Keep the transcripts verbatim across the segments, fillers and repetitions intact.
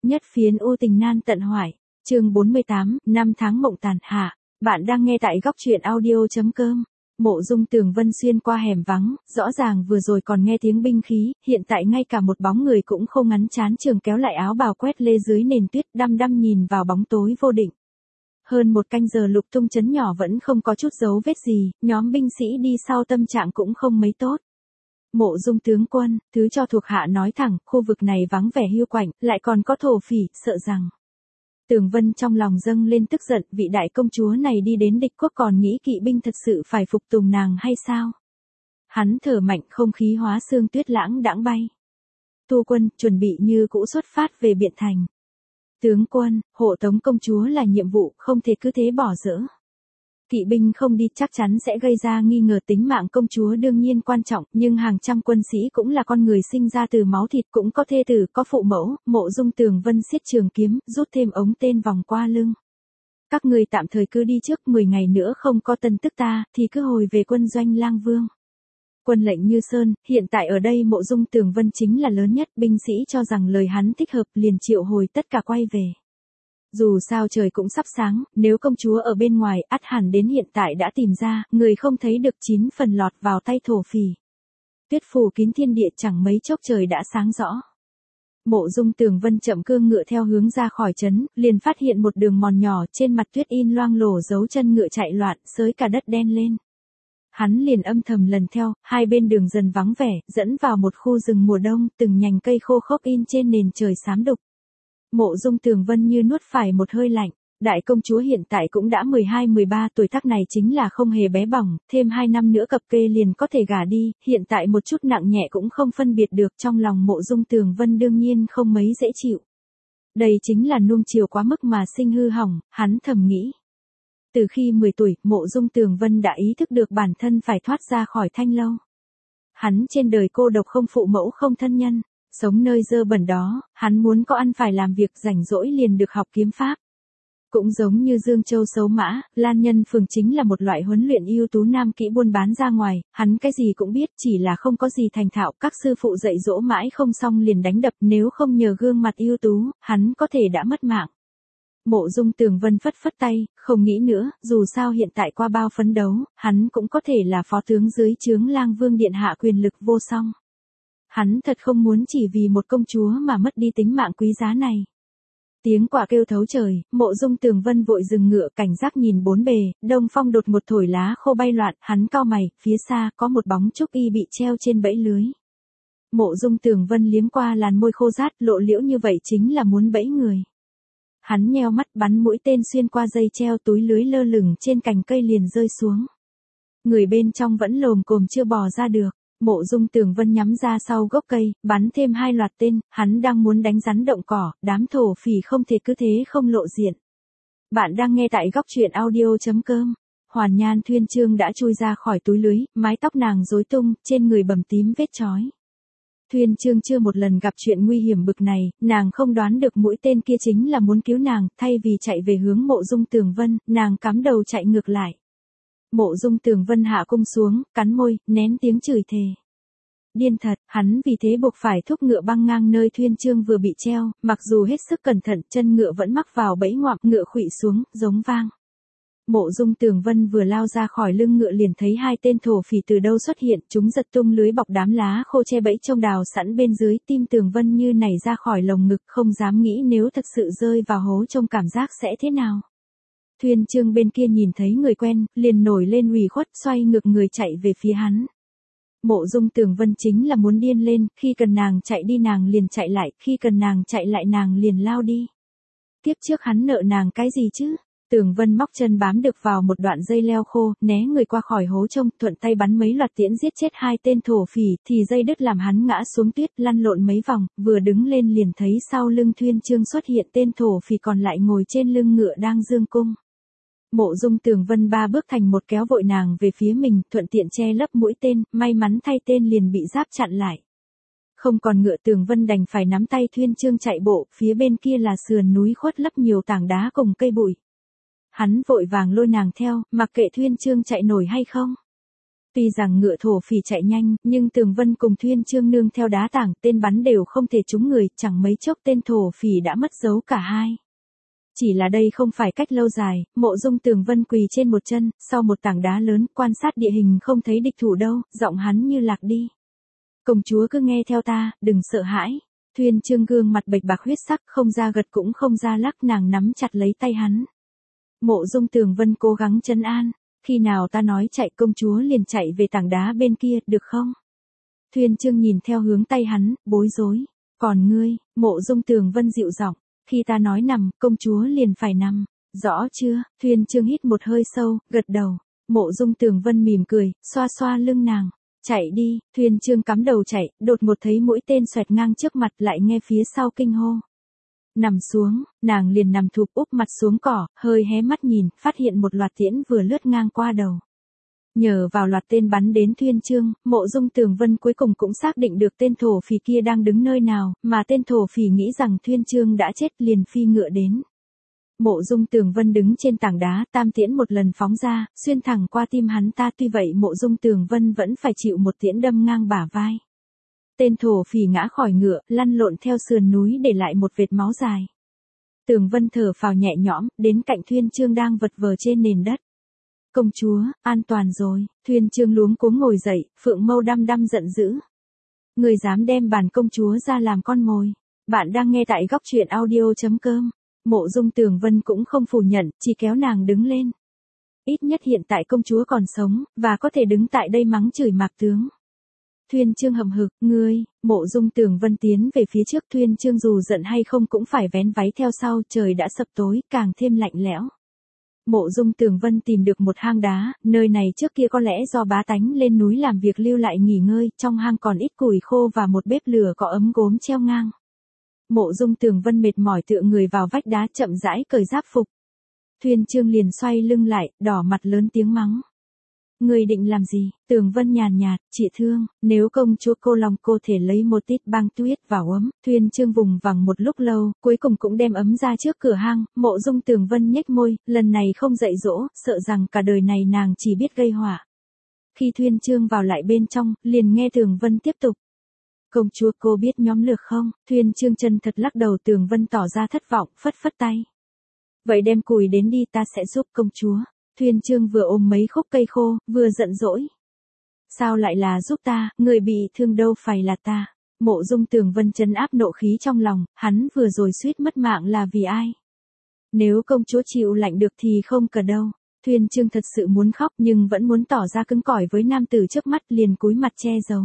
Nhất phiến u tình nan tận hoại, chương bốn mươi tám, năm tháng mộng tàn hạ. Bạn đang nghe tại góc truyện audio.com. Mộ Dung Tường Vân xuyên qua hẻm vắng, rõ ràng vừa rồi còn nghe tiếng binh khí, hiện tại ngay cả một bóng người cũng không ngắn chán trường kéo lại áo bào quét lê dưới nền tuyết đăm đăm nhìn vào bóng tối vô định. Hơn một canh giờ lục tung chấn nhỏ vẫn không có chút dấu vết gì, nhóm binh sĩ đi sau tâm trạng cũng không mấy tốt. Mộ Dung tướng quân, thứ cho thuộc hạ nói thẳng, khu vực này vắng vẻ hiu quạnh, lại còn có thổ phỉ, sợ rằng. Tường Vân trong lòng dâng lên tức giận, vị đại công chúa này đi đến địch quốc còn nghĩ kỵ binh thật sự phải phục tùng nàng hay sao? Hắn thở mạnh, không khí hóa sương tuyết lãng đãng bay. Tu quân, chuẩn bị như cũ xuất phát về Biện Thành. Tướng quân, hộ tống công chúa là nhiệm vụ, không thể cứ thế bỏ dỡ. Kỵ binh không đi chắc chắn sẽ gây ra nghi ngờ, tính mạng công chúa đương nhiên quan trọng, nhưng hàng trăm quân sĩ cũng là con người sinh ra từ máu thịt, cũng có thê tử, có phụ mẫu. Mộ Dung Tường Vân siết trường kiếm, rút thêm ống tên vòng qua lưng. Các người tạm thời cứ đi trước, mười ngày nữa không có tin tức ta, thì cứ hồi về quân doanh Lang Vương. Quân lệnh như sơn, hiện tại ở đây Mộ Dung Tường Vân chính là lớn nhất, binh sĩ cho rằng lời hắn thích hợp liền triệu hồi tất cả quay về. Dù sao trời cũng sắp sáng, nếu công chúa ở bên ngoài, ắt hẳn đến hiện tại đã tìm ra, người không thấy được chín phần lọt vào tay thổ phỉ. Tuyết phủ kín thiên địa, chẳng mấy chốc trời đã sáng rõ. Mộ Dung Tường Vân chậm cương ngựa theo hướng ra khỏi trấn, liền phát hiện một đường mòn nhỏ, trên mặt tuyết in loang lổ dấu chân ngựa chạy loạn, xới cả đất đen lên. Hắn liền âm thầm lần theo, hai bên đường dần vắng vẻ, dẫn vào một khu rừng mùa đông, từng nhành cây khô khốc in trên nền trời xám đục. Mộ Dung Tường Vân như nuốt phải một hơi lạnh, đại công chúa hiện tại cũng đã mười hai mười ba tuổi, tác này chính là không hề bé bỏng, thêm hai năm nữa cập kê liền có thể gả đi, hiện tại một chút nặng nhẹ cũng không phân biệt được, trong lòng Mộ Dung Tường Vân đương nhiên không mấy dễ chịu. Đây chính là nuông chiều quá mức mà sinh hư hỏng, hắn thầm nghĩ. Từ khi mười tuổi, Mộ Dung Tường Vân đã ý thức được bản thân phải thoát ra khỏi thanh lâu. Hắn trên đời cô độc, không phụ mẫu không thân nhân. Sống nơi dơ bẩn đó, hắn muốn có ăn phải làm việc, rảnh rỗi liền được học kiếm pháp. Cũng giống như Dương Châu Sấu Mã, Lan Nhân Phường chính là một loại huấn luyện ưu tú nam kỹ buôn bán ra ngoài, hắn cái gì cũng biết, chỉ là không có gì thành thạo, các sư phụ dạy dỗ mãi không xong liền đánh đập, nếu không nhờ gương mặt ưu tú, hắn có thể đã mất mạng. Mộ Dung Tường Vân phất phất tay, không nghĩ nữa, dù sao hiện tại qua bao phấn đấu, hắn cũng có thể là phó tướng dưới trướng Lang Vương điện hạ, quyền lực vô song. Hắn thật không muốn chỉ vì một công chúa mà mất đi tính mạng quý giá này. Tiếng quạ kêu thấu trời, Mộ Dung Tường Vân vội dừng ngựa, cảnh giác nhìn bốn bề, đông phong đột ngột thổi lá khô bay loạn, hắn cau mày, phía xa có một bóng trúc y bị treo trên bẫy lưới. Mộ Dung Tường Vân liếm qua làn môi khô rát, lộ liễu như vậy chính là muốn bẫy người. Hắn nheo mắt, bắn mũi tên xuyên qua dây treo, túi lưới lơ lửng trên cành cây liền rơi xuống. Người bên trong vẫn lồm cồm chưa bò ra được. Mộ Dung Tường Vân nhắm ra sau gốc cây, bắn thêm hai loạt tên, hắn đang muốn đánh rắn động cỏ, đám thổ phỉ không thể cứ thế không lộ diện. Bạn đang nghe tại góc truyện audio.com. Hoàn Nhan Thuyên Chương đã chui ra khỏi túi lưới, mái tóc nàng rối tung, trên người bầm tím vết chói. Thuyên Chương chưa một lần gặp chuyện nguy hiểm bực này, nàng không đoán được mũi tên kia chính là muốn cứu nàng, thay vì chạy về hướng Mộ Dung Tường Vân, nàng cắm đầu chạy ngược lại. Mộ Dung Tường Vân hạ cung xuống, cắn môi, nén tiếng chửi thề. Điên thật, hắn vì thế buộc phải thúc ngựa băng ngang nơi Thuyên Chương vừa bị treo, mặc dù hết sức cẩn thận, chân ngựa vẫn mắc vào bẫy ngoạm, ngựa khuỵu xuống, giống vang. Mộ Dung Tường Vân vừa lao ra khỏi lưng ngựa liền thấy hai tên thổ phỉ từ đâu xuất hiện, chúng giật tung lưới bọc đám lá khô che bẫy trông đào sẵn bên dưới, tim Tường Vân như nảy ra khỏi lồng ngực, không dám nghĩ nếu thật sự rơi vào hố trông cảm giác sẽ thế nào. Thuyên Chương bên kia nhìn thấy người quen, liền nổi lên ủy khuất, xoay ngược người chạy về phía hắn. Mộ Dung Tường Vân chính là muốn điên lên, khi cần nàng chạy đi nàng liền chạy lại, khi cần nàng chạy lại nàng liền lao đi. Tiếp trước hắn nợ nàng cái gì chứ? Tường Vân móc chân bám được vào một đoạn dây leo khô, né người qua khỏi hố trông, thuận tay bắn mấy loạt tiễn giết chết hai tên thổ phỉ, thì dây đứt làm hắn ngã xuống tuyết, lăn lộn mấy vòng, vừa đứng lên liền thấy sau lưng Thuyên Chương xuất hiện tên thổ phỉ còn lại ngồi trên lưng ngựa đang dương cung. Mộ Dung Tường Vân ba bước thành một kéo vội nàng về phía mình, thuận tiện che lấp mũi tên, may mắn thay tên liền bị giáp chặn lại. Không còn ngựa, Tường Vân đành phải nắm tay Thuyên Chương chạy bộ, phía bên kia là sườn núi khuất lấp nhiều tảng đá cùng cây bụi. Hắn vội vàng lôi nàng theo, mặc kệ Thuyên Chương chạy nổi hay không. Tuy rằng ngựa thổ phỉ chạy nhanh, nhưng Tường Vân cùng Thuyên Chương nương theo đá tảng, tên bắn đều không thể trúng người, chẳng mấy chốc tên thổ phỉ đã mất dấu cả hai. Chỉ là đây không phải cách lâu dài, Mộ Dung Tường Vân quỳ trên một chân, sau một tảng đá lớn, quan sát địa hình không thấy địch thủ đâu, giọng hắn như lạc đi. Công chúa cứ nghe theo ta, đừng sợ hãi. Thuyên Chương gương mặt bệch bạc huyết sắc, không ra gật cũng không ra lắc, nàng nắm chặt lấy tay hắn. Mộ Dung Tường Vân cố gắng trấn an, khi nào ta nói chạy công chúa liền chạy về tảng đá bên kia, được không? Thuyên Chương nhìn theo hướng tay hắn, bối rối. Còn ngươi, Mộ Dung Tường Vân dịu giọng, khi ta nói nằm, công chúa liền phải nằm, rõ chưa? Thuyên Chương hít một hơi sâu, gật đầu. Mộ Dung Tường Vân mỉm cười, xoa xoa lưng nàng. Chạy đi, Thuyên Chương cắm đầu chạy, đột ngột thấy mũi tên xoẹt ngang trước mặt, lại nghe phía sau kinh hô. Nằm xuống, nàng liền nằm thụp úp mặt xuống cỏ, hơi hé mắt nhìn, phát hiện một loạt tiễn vừa lướt ngang qua đầu. Nhờ vào loạt tên bắn đến Thuyên Chương, Mộ Dung Tường Vân cuối cùng cũng xác định được tên thổ phỉ kia đang đứng nơi nào, mà tên thổ phỉ nghĩ rằng Thuyên Chương đã chết liền phi ngựa đến. Mộ Dung Tường Vân đứng trên tảng đá, tam tiễn một lần phóng ra, xuyên thẳng qua tim hắn ta, tuy vậy Mộ Dung Tường Vân vẫn phải chịu một tiễn đâm ngang bả vai. Tên thổ phỉ ngã khỏi ngựa, lăn lộn theo sườn núi để lại một vệt máu dài. Tường Vân thở phào nhẹ nhõm, đến cạnh Thuyên Chương đang vật vờ trên nền đất. Công chúa, an toàn rồi. Thuyên Chương luống cuống ngồi dậy, phượng mâu đăm đăm giận dữ. Người dám đem bản công chúa ra làm con mồi. Bạn đang nghe tại góc truyện audio chấm com. Mộ Dung Tường Vân cũng không phủ nhận, chỉ kéo nàng đứng lên. Ít nhất hiện tại công chúa còn sống, và có thể đứng tại đây mắng chửi Mạc tướng. Thuyên Chương hậm hực, ngươi, Mộ Dung Tường Vân tiến về phía trước, Thuyên Chương dù giận hay không cũng phải vén váy theo sau, trời đã sập tối, càng thêm lạnh lẽo. Mộ Dung Tường Vân tìm được một hang đá, nơi này trước kia có lẽ do bá tánh lên núi làm việc lưu lại nghỉ ngơi, trong hang còn ít củi khô và một bếp lửa có ấm gốm treo ngang. Mộ Dung Tường Vân mệt mỏi tựa người vào vách đá chậm rãi cởi giáp phục. Thuyên Chương liền xoay lưng lại, đỏ mặt lớn tiếng mắng. Người định làm gì? Tường Vân nhàn nhạt, chị thương, nếu công chúa cô lòng cô thể lấy một tít băng tuyết vào ấm. Thuyên Chương vùng vằng một lúc lâu, cuối cùng cũng đem ấm ra trước cửa hang. Mộ Dung Tường Vân nhếch môi, lần này không dạy dỗ, sợ rằng cả đời này nàng chỉ biết gây họa. Khi Thuyên Chương vào lại bên trong, liền nghe Tường Vân tiếp tục. Công chúa cô biết nhóm lược không? Thuyên Chương chân thật lắc đầu. Tường Vân tỏ ra thất vọng, phất phất tay. Vậy đem củi đến đi, ta sẽ giúp công chúa. Thuyên Chương vừa ôm mấy khúc cây khô, vừa giận dỗi. Sao lại là giúp ta, người bị thương đâu phải là ta. Mộ Dung Tường Vân trấn áp nộ khí trong lòng, hắn vừa rồi suýt mất mạng là vì ai? Nếu công chúa chịu lạnh được thì không cần đâu. Thuyên Chương thật sự muốn khóc nhưng vẫn muốn tỏ ra cứng cỏi với nam tử trước mắt, liền cúi mặt che giấu.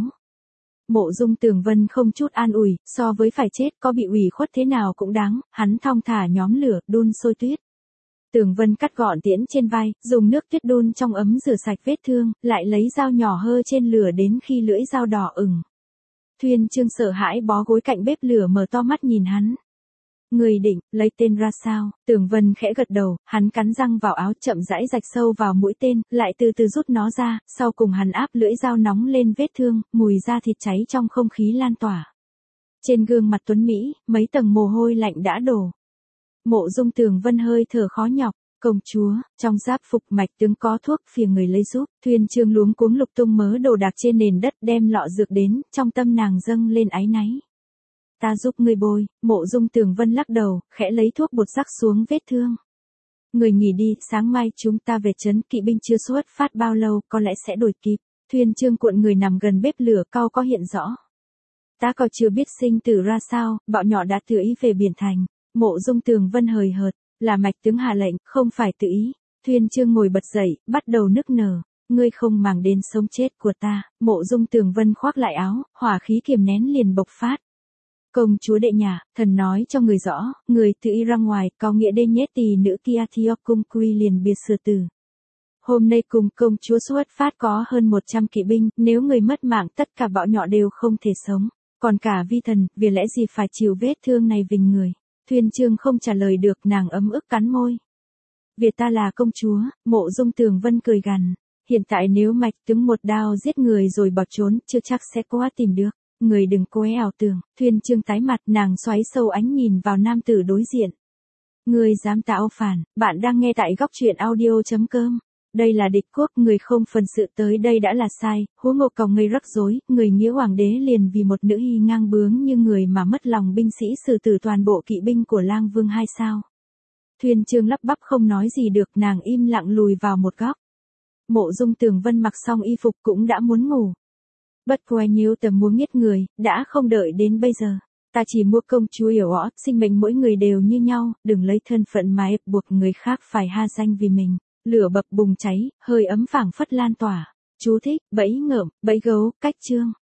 Mộ Dung Tường Vân không chút an ủi, so với phải chết có bị ủy khuất thế nào cũng đáng, hắn thong thả nhóm lửa, đun sôi tuyết. Tường Vân cắt gọn tiễn trên vai, dùng nước tuyết đun trong ấm rửa sạch vết thương, lại lấy dao nhỏ hơ trên lửa đến khi lưỡi dao đỏ ửng. Thuyên Chương sợ hãi bó gối cạnh bếp lửa, mở to mắt nhìn hắn. Người định, lấy tên ra sao? Tường Vân khẽ gật đầu, hắn cắn răng vào áo, chậm rãi rạch sâu vào mũi tên, lại từ từ rút nó ra, sau cùng hắn áp lưỡi dao nóng lên vết thương, mùi da thịt cháy trong không khí lan tỏa. Trên gương mặt tuấn Mỹ, mấy tầng mồ hôi lạnh đã đổ. Mộ Dung Tường Vân hơi thở khó nhọc. Công chúa, trong giáp phục Mạch tướng có thuốc phiền người lấy giúp. Thuyên Chương luống cuống lục tung mớ đồ đạc trên nền đất, đem lọ dược đến, trong tâm nàng dâng lên áy náy. Ta giúp ngươi bôi. Mộ Dung Tường Vân lắc đầu, khẽ lấy thuốc bột rắc xuống vết thương. Người nghỉ đi, sáng mai chúng ta về trấn, kỵ binh chưa xuất phát bao lâu, có lẽ sẽ đuổi kịp. Thuyên Chương cuộn người nằm gần bếp lửa, cau có hiện rõ. Ta còn chưa biết sinh tử ra sao, bạo nhỏ đã tự ý về biển thành. Mộ Dung Tường Vân hời hợt, là Mạch tướng hạ lệnh, không phải tự ý. Thuyên Chương ngồi bật dậy, bắt đầu nức nở. Ngươi không màng đến sống chết của ta. Mộ Dung Tường Vân khoác lại áo, hỏa khí kiềm nén liền bộc phát. Công chúa đệ nhà, thần nói cho người rõ, người tự ý ra ngoài, có nghĩa đê nhét tỳ nữ kia thiok cung quy liền biệt sửa tử. Hôm nay cùng công chúa xuất phát có hơn một trăm kỵ binh, nếu người mất mạng tất cả bạo nhọ đều không thể sống. Còn cả vi thần, vì lẽ gì phải chịu vết thương này vinh người. Thuyên Chương không trả lời được, nàng ấm ức cắn môi. Việc ta là công chúa. Mộ Dung Tường Vân cười gằn. Hiện tại nếu Mạch tướng một đao giết người rồi bỏ trốn, chưa chắc sẽ quá tìm được. Người đừng cố ảo tưởng. Thuyên Chương tái mặt, nàng xoáy sâu ánh nhìn vào nam tử đối diện. Người dám tạo phản. Bạn đang nghe tại góc truyện audio chấm com. Đây là địch quốc, người không phần sự tới đây đã là sai, huống ngộ còng ngây rắc rối, người nghĩa hoàng đế liền vì một nữ hy ngang bướng như người mà mất lòng binh sĩ xử tử toàn bộ kỵ binh của lang vương hay sao? Thuyền Trương lắp bắp không nói gì được, nàng im lặng lùi vào một góc. Mộ Dung Tường Vân mặc xong y phục cũng đã muốn ngủ. Bất quay nhiêu tầm muốn giết người, đã không đợi đến bây giờ. Ta chỉ mua công chúa hiểu rõ, sinh mệnh mỗi người đều như nhau, đừng lấy thân phận mà ép buộc người khác phải ha danh vì mình. Lửa bập bùng cháy, hơi ấm phảng phất lan tỏa. Chú thích, bẫy ngợm, bẫy gấu, cách chương.